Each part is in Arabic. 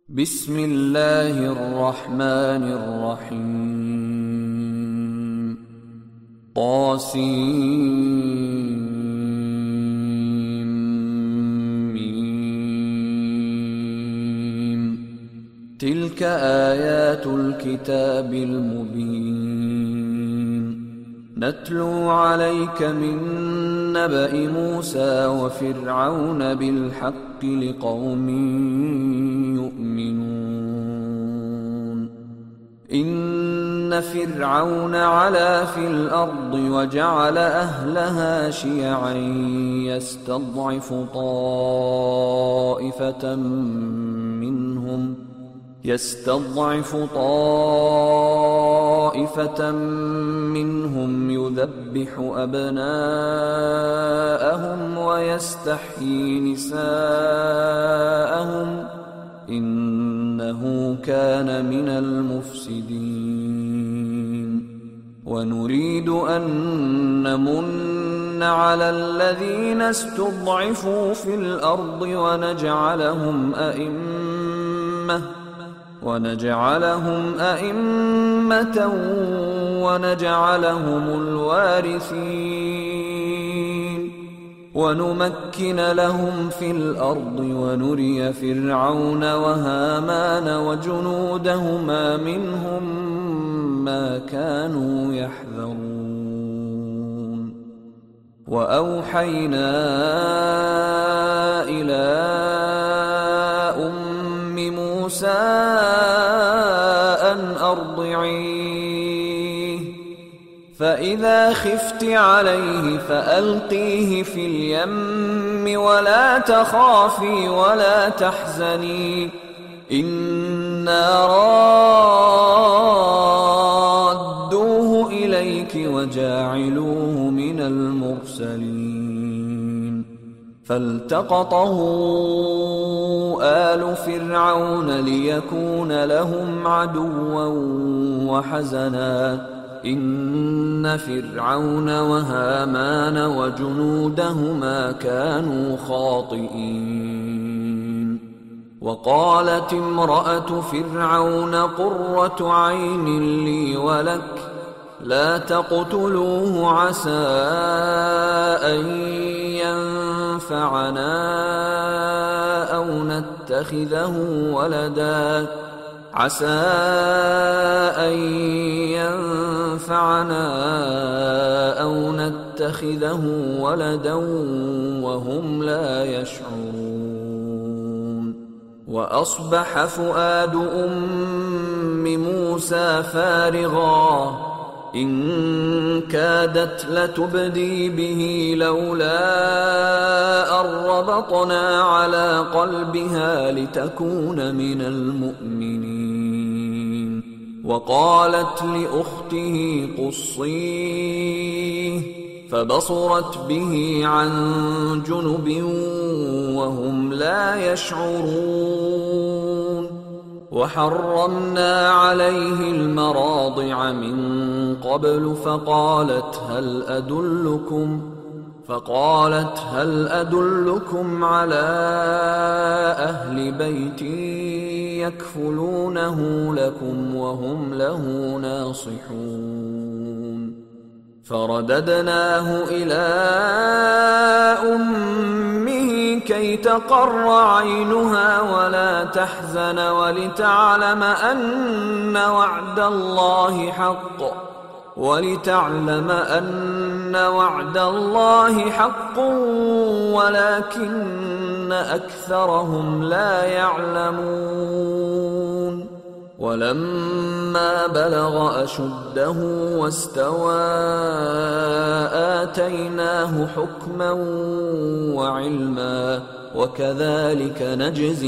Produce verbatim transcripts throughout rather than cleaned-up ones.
بسم الله الرحمن الرحيم طاسيم تلك آيات الكتاب المبين نتلو عليك من نبأ موسى وفرعون بالحق لقوم يؤمنون إن فرعون علا في الأرض وجعل أهلها شيعا يستضعف طائفة منهم يستضعف طائفة منهم يذبح أبناءهم ويستحيي نساءهم إنه كان من المفسدين ونريد أن نمن على الذين استضعفوا في الأرض ونجعلهم أئمة ونجعلهم أئمة ونجعلهم الوارثين ونمكن لهم في الأرض ونري فرعون وهامان وجنودهما منهم ما كانوا يحذرون وأوحينا إلى أم موسى أن أرضعيه فإذا خفت عليه فألقيه في اليم ولا تخافي ولا تحزني إنا رادوه إليك وجاعلوه من المرسلين فالتقطه آل فرعون ليكون لهم عدوا وحزنا إن فرعون وهامان وجنودهما كانوا خاطئين وقالت امرأة فرعون قرة عين لي ولك لا تقتلوه عسى أن ينفعنا أو نتخذه ولدا عسى أن ينفعنا أو نتخذه ولدا وهم لا يشعرون وأصبح فؤاد أم موسى فارغا إن كادت لتبدي به لولا أن ربطنا على قلبها لتكون من المؤمنين وقالت لأخته قصيه فبصرت به عن جنب وهم لا يشعرون وحرمنا عليه المراضع من قبل فقالت هل أدلكم فقالت هل أدلكم على أهل بيت يكفلونه لكم وهم له ناصحون فرددناه إلى أمه كي تقر عينها ولا تحزن ولتعلم أن وعد الله حق ولتعلم أن وعد الله حق ولكن أكثرهم لا يعلمون ولما بلغ أشده واستوى آتيناه حكما وعلما وكذلك نجزي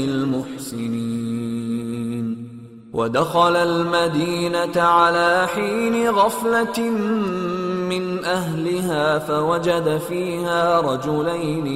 المحسنين ودخل المدينة على حين غفلة من أهلها فوجد فيها رجلين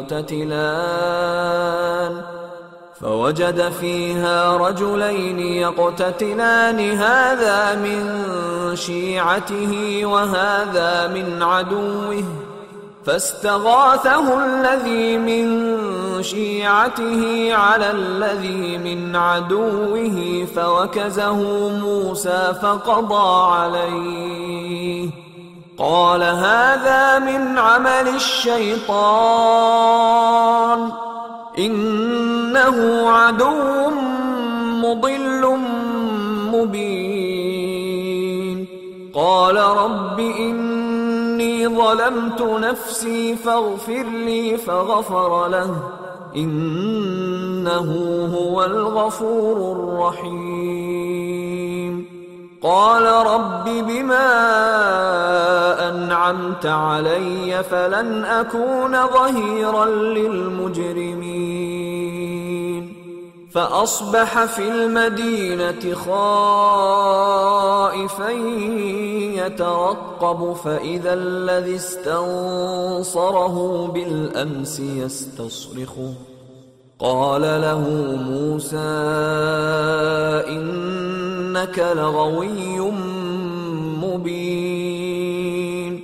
يقتتلان فوجد فيها رجلين يقتتلان هذا من شيعته وهذا من عدوه فاستغاثه الذي من شيعته على الذي من عدوه فوكزه موسى فقضى عليه قال هذا من عمل الشيطان إنه عدو مضل مبين قال رب إني ظلمت نفسي فاغفر لي فغفر له إنه هو الغفور الرحيم قال رب بما أنعمت علي فلن أكون ظهيرا للمجرمين فأصبح في المدينة خائفا يترقب فإذا الذي استنصره بالأمس يستصرخه قال له موسى إنك لغوي مبين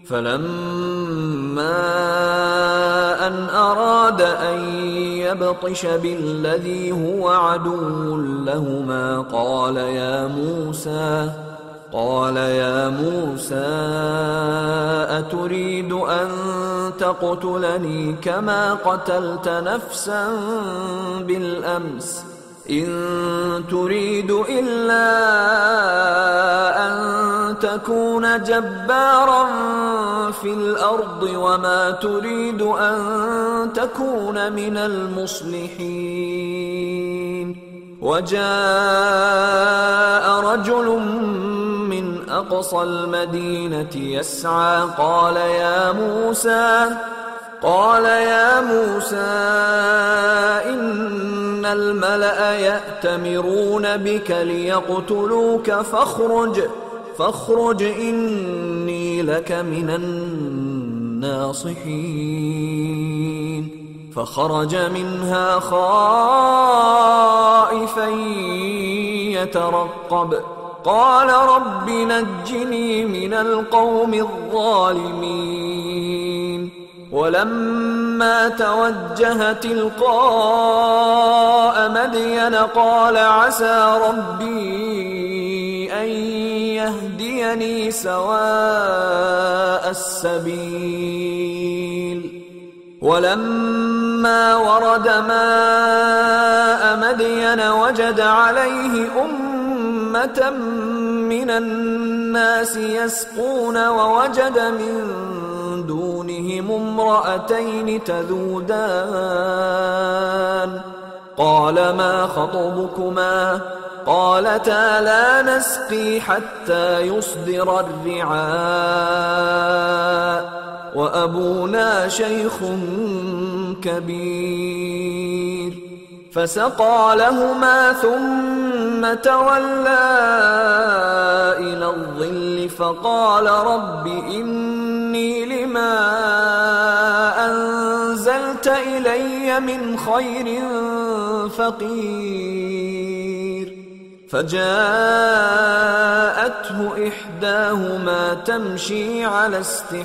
فلما أن أراد أن يبطش بالذي هو عدو لهما قال يا موسى قال يا موسى أتريد أن تقتلني كما قتلت نفسا بالأمس إن تريد إلا أن تكون جبارا في الأرض وما تريد أن تكون من المصلحين وجاء رجل من أقصى المدينة يسعى قال يا موسى قال يا موسى إن الملأ يأتمرون بك ليقتلوك فاخرج فاخرج إني لك من الناصحين فخرج منها خائفا يترقب قال رب نجني من القوم الظالمين ولما توجه تلقاء مدين قال عسى ربي أن يهديني سواء السبيل ولما ورد ماء مدين وجد عليه أمة من الناس يسقون ووجد من دونهم امرأتين تذودان قال ما خطبكما قالتا لا نسقي حتى يصدر الرعاء وأبونا شيخ كبير فسقى لهما ثم تولى إلى الظل فقال رب إني لما أنزلت إلي من خير فقير فجاءته إحداهما تمشي على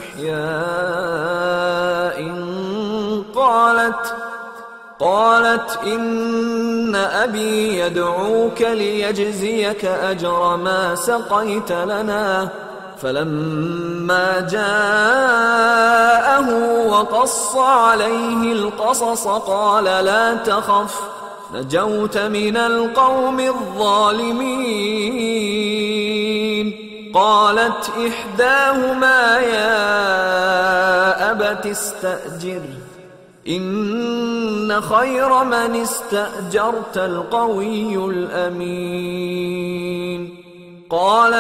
استحياء قالت قالت إن أبي يدعوك ليجزيك أجر ما سقيت لنا فلما جاءه وقص عليه القصص قال لا تخف نجوت من القوم الظالمين قالت إحداهما يا أبت استأجره إن خير من استأجرت القوي الأمين قال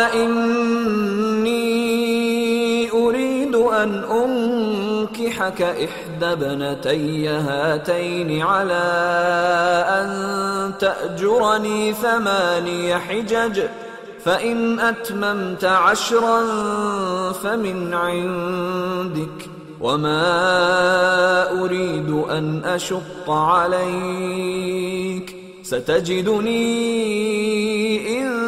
إني أريد أن أنكحك إحدى ابنتي هاتين على أن تأجرني ثماني حجج فإن أتممت عشرا فمن عندك وما أريد أن أشق عليك ستجدني إن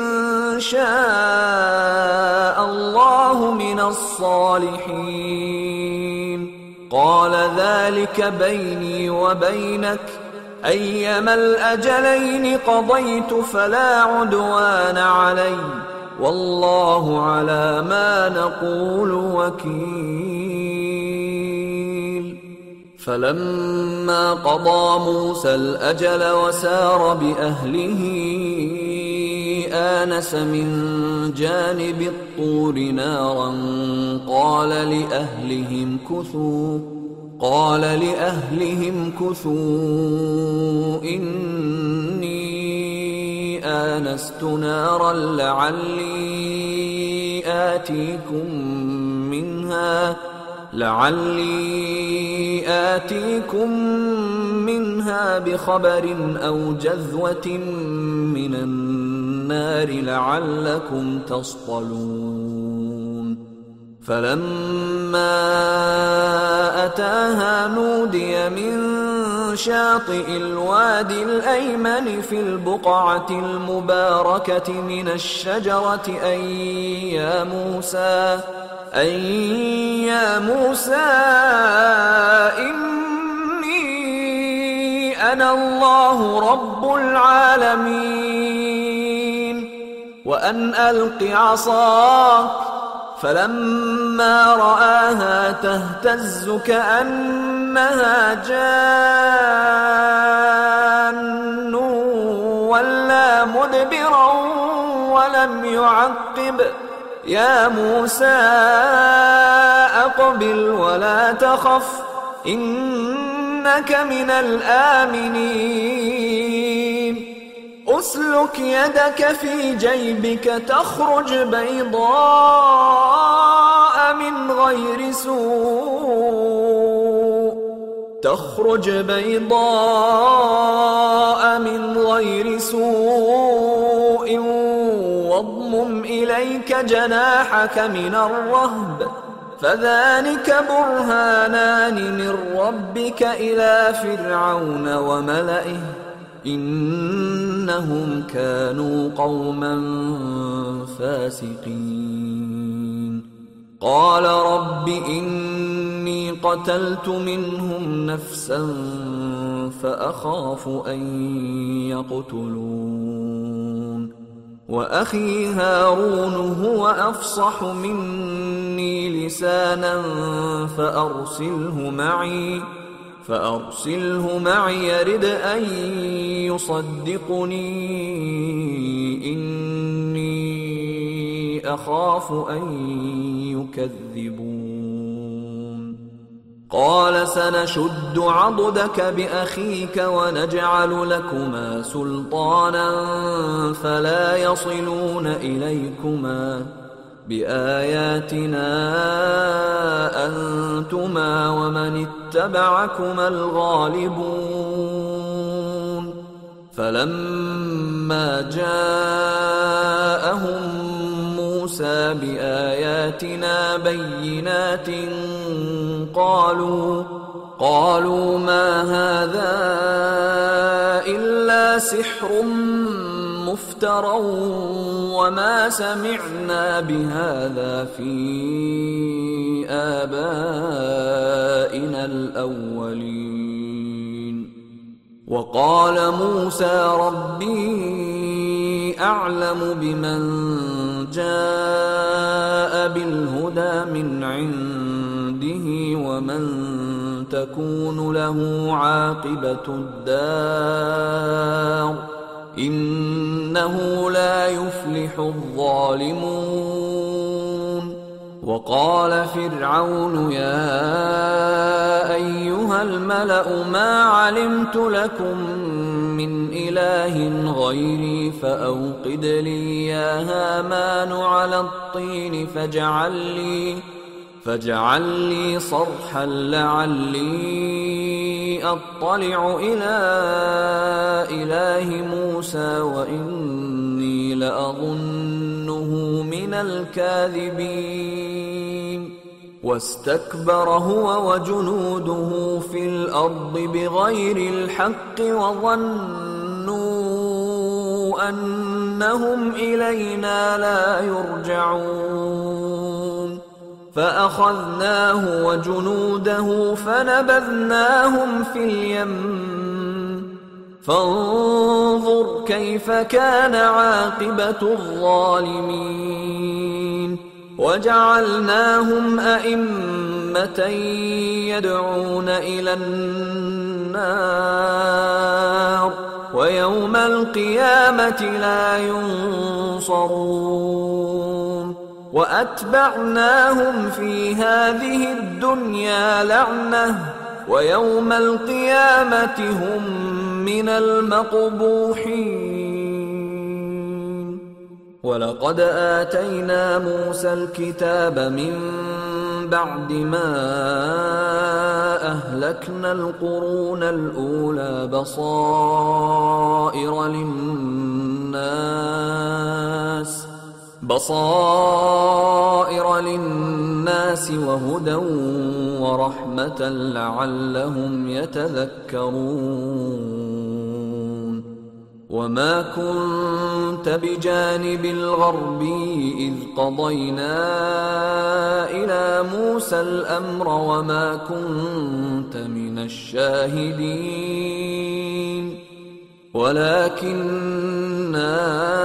شاء الله من الصالحين قال ذلك بيني وبينك أيما الأجلين قضيت فلا عدوان علي والله على ما نقول وكيل. فلما قضى موسى الأجل وسار بأهله آنس من جانب الطور نارا قال لأهلهم كثوا قال لأهلهم كثوا إني آنست نارا لعلي آتيكم منها لعلي آتيكم منها بخبر أو جذوة من النار لعلكم تصطلون. فلما أتاها نودي من شاطئ الوادي الأيمن في البقعة المباركة من الشجرة أن يا موسى أن يا موسى إني أنا الله رب العالمين وأن ألق عصاك. فلما رآها تهتز كأنها جان ولا مدبرا ولم يعقب يا موسى أقبل ولا تخف إنك من الآمنين. أسلك يدك في جيبك تخرج بيضاء من غير سوء تخرج بيضاء من غير سوء واضمم إليك جناحك من الرهب فذلك برهانان من ربك إلى فرعون وملئه إنهم كانوا قوما فاسقين. قال رب إني قتلت منهم نفسا فأخاف أن يقتلون وأخي هارون هو أفصح مني لسانا فأرسله معي فأرسله معي يرد أن يصدقني إني أخاف أن يكذبون. قال سنشد عضدك بأخيك ونجعل لكما سلطانا فلا يصلون إليكما بآياتنا أنتما ومن اتبعكما الغالبون. فلما جاءهم موسى بآياتنا بينات قالوا قالوا ما هذا إلا سحر مفترى وما سمعنا بهذا في آبائنا الأولين. وقال موسى ربي أعلم بمن جاء بالهدى من عنده ومن تكون له عاقبة الدار إنه لا يفلح الظالمون. وقال فرعون يا أيها الملأ ما علمت لكم من إله غيري فأوقد لي يا هامان على الطين فاجعل لي فاجعل لي صرحا لعلي أطلع إلى إله موسى وإني لأظنه من الكاذبين. واستكبر هو وجنوده في الأرض بغير الحق وظنوا أنهم إلينا لا يرجعون. فأخذناه وجنوده فنبذناهم في اليم فانظر كيف كان عاقبة الظالمين وجعلناهم أئمة يدعون إلى النار ويوم القيامة لا ينصرون وأتبعناهم في هذه الدنيا لعنة ويوم القيامة هم من المقبوحين ولقد آتينا موسى الكتاب من بعد ما أهلكنا القرون الأولى بصائر للناس بصائر للناس وهدى ورحمة لعلهم يتذكرون وما كنت بجانب الغربي إذ قضينا إلى موسى الأمر وما كنت من الشاهدين ولكننا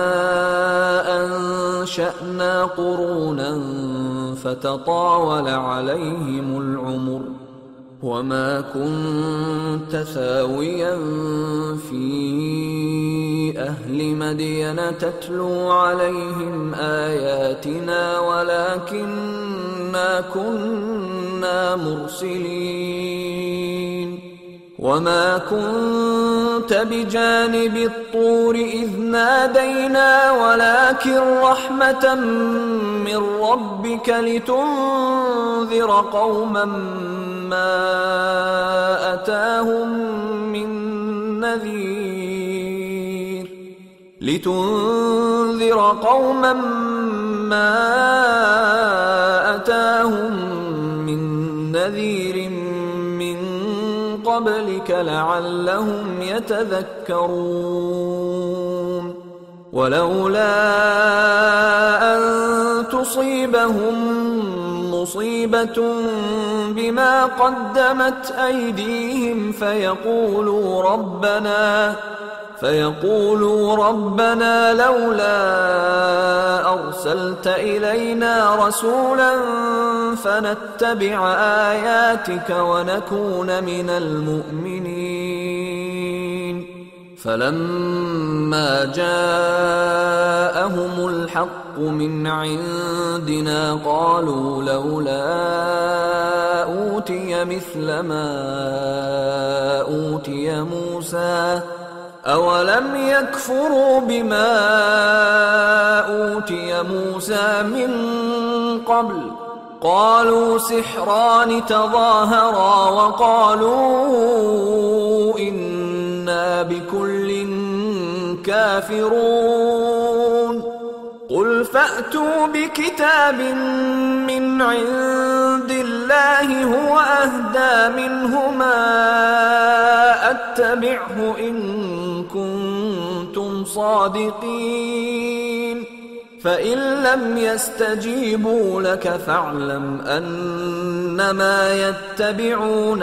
أنشأنا قرونا فتطاول عليهم العمر وما كنت ثاويا في أهل مدين تتلو عليهم آياتنا ولكننا كنا مرسلين وما كنت بجانب الطور إذ نادينا ولكن رحمة من ربك لتنذر قوما ما أتاهم من نذير لتنذر قوما ما أتاهم من نذير قبلك لعلهم يتذكرون ولولا أن تصيبهم مصيبة بما قدمت أيديهم فيقولوا ربنا فيقولوا ربنا لولا أرسلت إلينا رسولا فنتبع آياتك ونكون من المؤمنين فلما جاءهم الحق من عندنا قالوا لولا أوتي مثل ما أوتي موسى أولم يكفروا بما أوتي موسى من قبل قالوا سحران تظاهرا وقالوا إنا بكل كافرون قل فأتوا بكتاب من عند الله هو أهدى منهما أتبعه إن كنتم صادقين فإن لم يستجيبوا لك فاعلم أنما يتبعون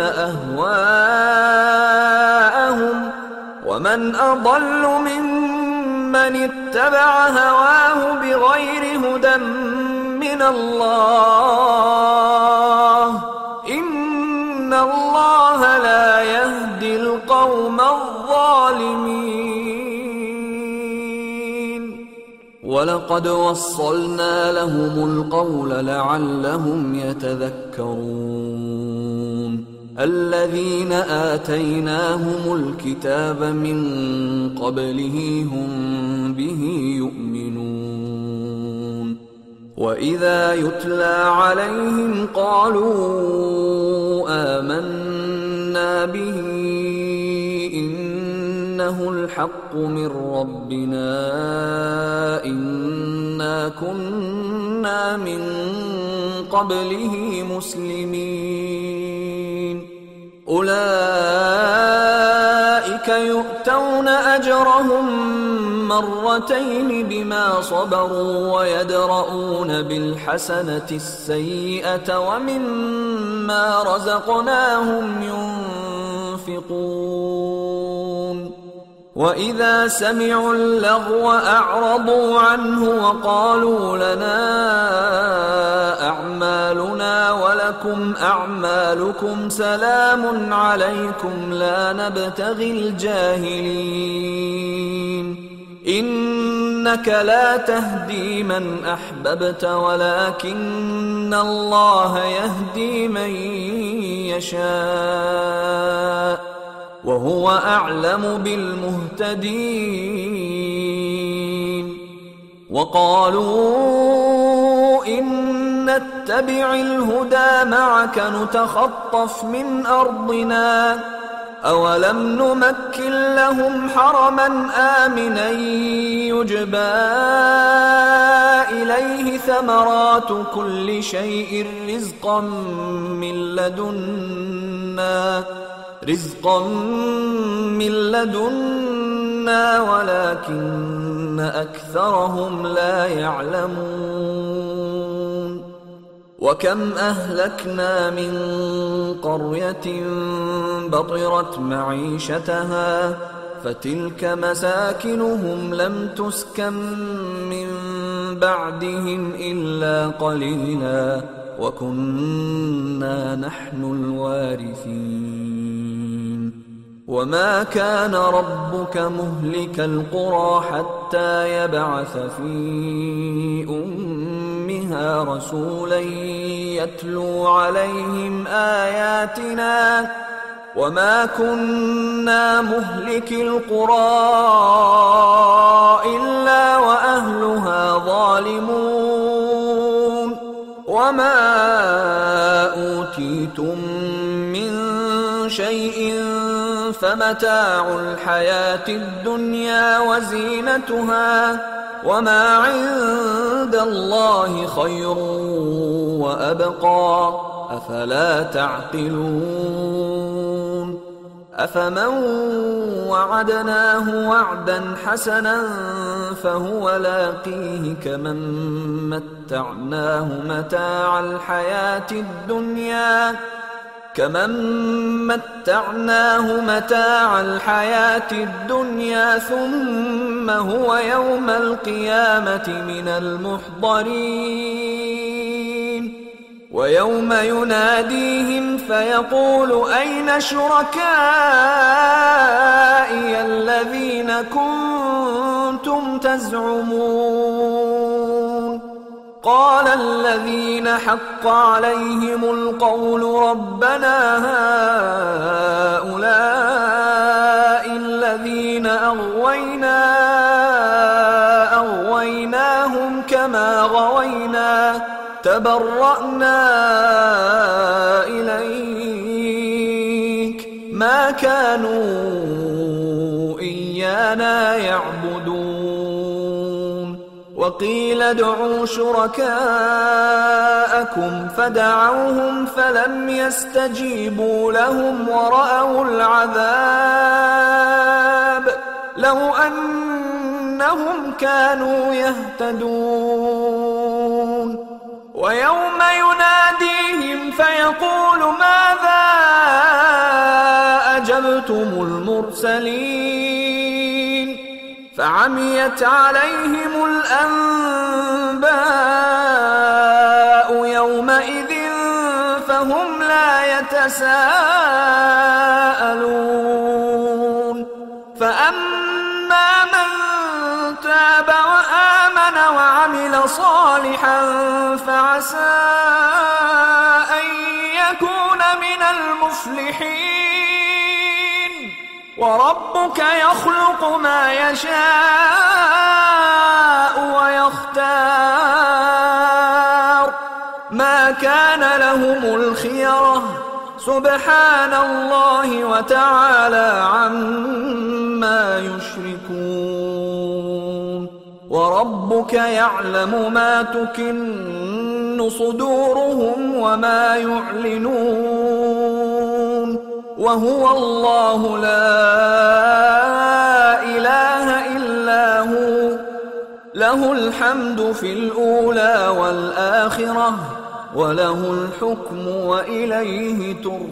أهواءهم ومن أضل ممن اتبع هواه بغير هدى من الله إن الله لا يهدي القوم الظالمين ولقد وصلنا لهم القول لعلهم يتذكرون الذين آتيناهم الكتاب من قبله هم به يؤمنون وإذا يتلى عليهم قالوا آمنا به إنه الحق من ربنا إنا كنا من قبله مسلمين أولئك يؤتون أجرهم مرتين بما صبروا ويدرؤون بالحسنة السيئة ومما رزقناهم ينفقون وإذا سمعوا اللغو أعرضوا عنه وقالوا لنا أعمالنا ولكم أعمالكم سلام عليكم لا نبتغي الجاهلين إنك لا تهدي من أحببت ولكن الله يهدي من يشاء وهو أعلم بالمهتدين وقالوا إن نتبع الهدى معك نتخطف من أرضنا أولم نمكن لهم حرما آمنا يجبى إليه ثمرات كل شيء رزقا من لدنا رزقا من لدنا ولكن أكثرهم لا يعلمون وكم أهلكنا من قرية بطرت معيشتها فتلك مساكنهم لم تسكن من بعدهم إلا قليلا وكنا نحن الوارثين وما كان ربك مهلك القرى حتى يبعث في أمها رسولا يتلو عليهم آياتنا وما كنا مهلك القرى إلا وأهلها ظالمون وما أوتيتم من شيء فمتاع الحياة الدنيا وزينتها وما عند الله خير وأبقى أفلا تعقلون أفمن وعدناه وعدا حسنا فهو لاقيه كمن متعناه متاع الحياة الدنيا كمن متعناه متاع الحياة الدنيا ثم هو يوم القيامة من المحضرين ويوم يناديهم فيقول أين شركائي الذين كنتم تزعمون قال الذين حق عليهم القول ربنا هؤلاء الذين أغوينا أغويناهم كما غوينا تبرأنا إليك ما كانوا إيانا يعبدون وقيل ادعوا شركاءكم فدعوهم فلم يستجيبوا لهم ورأوا العذاب لو أنهم كانوا يهتدون ويوم يناديهم فيقول ماذا أجبتم المرسلين فعميت عليهم الأنباء يومئذ فهم لا يتساءلون فأما من تاب وآمن وعمل صالحا فعسى أن يكون من المفلحين وربك يخلق ما يشاء ويختار ما كان لهم الخيرة سبحان الله وتعالى عما يشركون وربك يعلم ما تكن صدورهم وما يعلنون وهو الله لا إله إلا هو له الحمد في الأولى والآخرة وله الحكم وإليه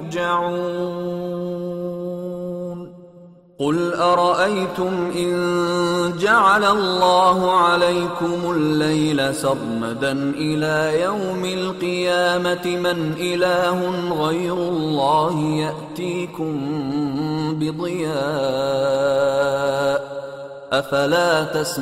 ترجعون قل أرأيتم إن جعل الله عليكم الليل سرمدا إلى يوم القيامة من إله غير الله يأتيكم بضياء أفلا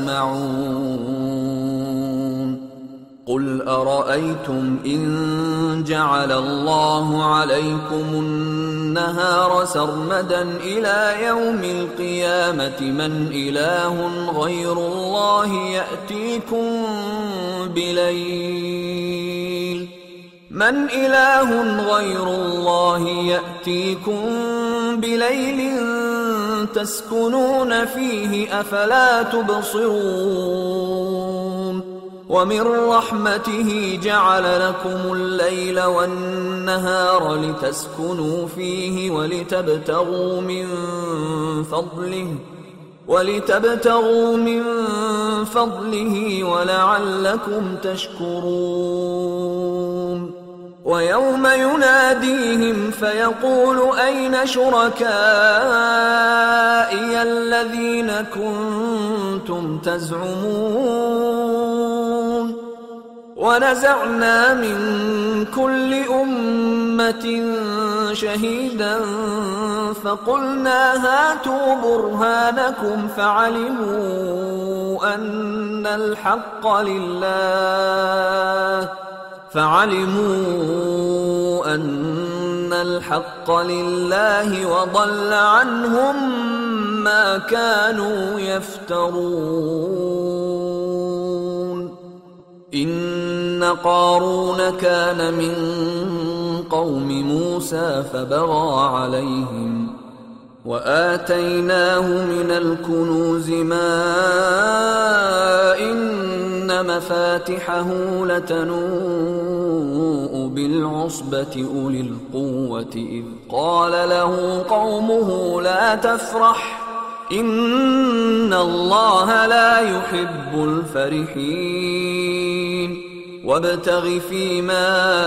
تسمعون قل أرأيتم إن جعل الله عليكم النهار سرمدا إلى يوم القيامة من إله غير الله يأتيكم بليل من إله غير الله يأتيكم بليل تسكنون فيه أفلا تبصرون ومن رحمته جعل لكم الليل والنهار لتسكنوا فيه ولتبتغوا من فضله ولتبتغوا من فضله ولعلكم تشكرون ويوم يناديهم فيقول أين شركائي الذين كنتم تزعمون ونزعنا من كل أمة شهيدا فقلنا هاتوا برهانكم فعلموا أن الحق لله فعلموا أن الحق لله وضل عنهم ما كانوا يفترون إن قارون كان من قوم موسى فبغى عليهم وآتيناه من الكنوز ما إن مفاتحه لتنوء بالعصبة أولي القوة إذ قال له قومه لا تفرح إن الله لا يحب الفرحين وابتغ فيما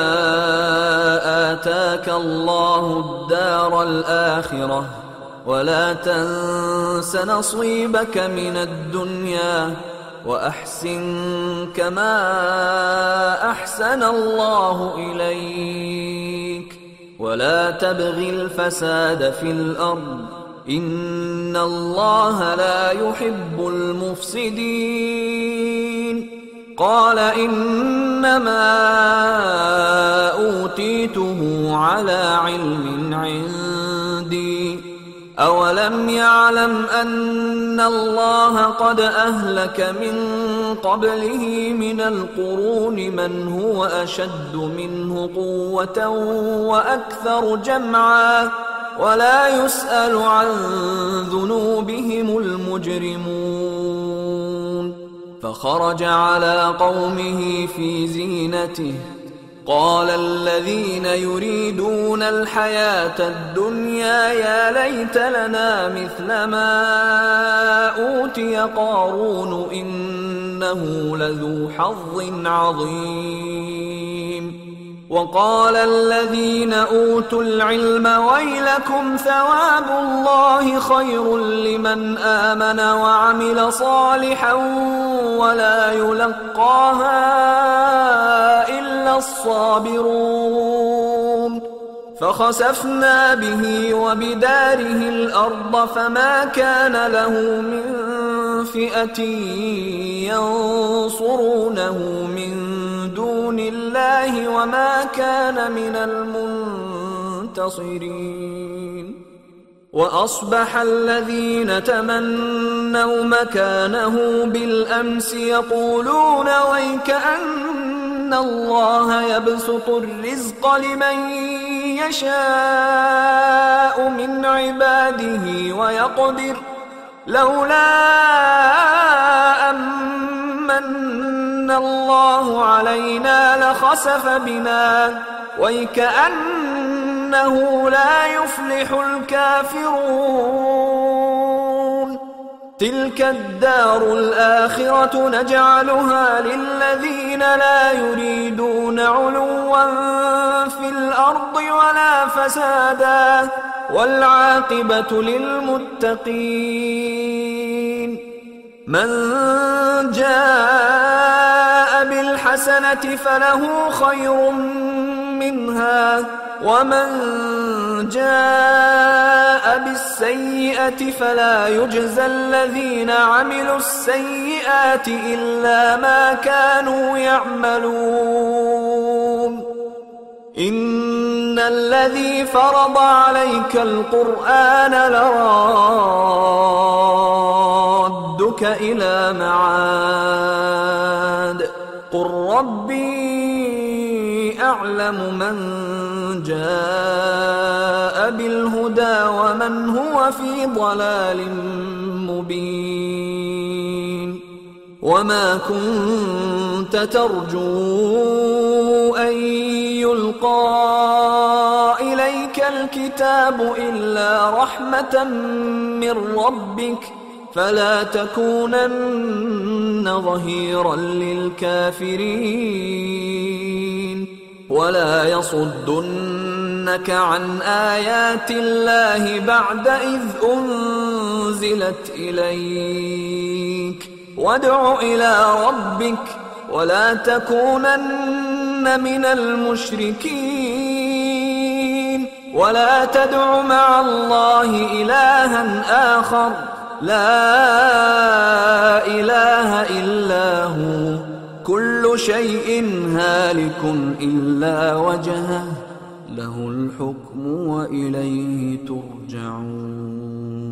آتاك الله الدار الآخرة ولا تنس نصيبك من الدنيا وأحسن كما أحسن الله إليك ولا تبغ الفساد في الأرض إن الله لا يحب المفسدين قال إنما أوتيته على علم عندي أولم يعلم أن الله قد أهلك من قبله من القرون من هو أشد منه قوة وأكثر جمعا ولا يسأل عن ذنوبهم المجرمون فخرج على قومه في زينته قال الذين يريدون الحياة الدنيا يا ليت لنا مثل ما أوتي قارون إنه لذو حظ عظيم وقال الذين أوتوا العلم ويلكم ثواب الله خير لمن آمن وعمل صالحا ولا يلقاها إلا الصابرون فخسفنا به وبداره الأرض فما كان له من فئة ينصرونه من دون الله وما كان من المنتصرين وأصبح الذين تمنوا مكانه بالأمس يقولون ويكأن الله يبسط الرزق لمن يشاء من عباده ويقدر لولا أمن الله علينا لخسف بنا ويكأنه لا يفلح الكافرون تلك الدار الآخرة نجعلها للذين لا يريدون علوا في الأرض ولا فسادا والعاقبة للمتقين. من جاء بالحسنة فله خير منها ومن جاء بالسيئة فلا يجزى الذين عملوا السيئات إلا ما كانوا يعملون. إن الذي فرض عليك القرآن لرادك إلى معاد قل ربي أعلم من جاء بالهدى ومن هو في ضلال مبين. وما كنت ترجو أن يلقى إليك الكتاب إلا رحمة من ربك فلا تكونن ظهيرا للكافرين ولا يصدنك عن آيات الله بعد إذ أنزلت إليك وادع إلى ربك ولا تكونن من المشركين ولا تدع مع الله إلها آخر لا إله إلا هو كل شيء هالك إلا وجهه له الحكم وإليه ترجعون.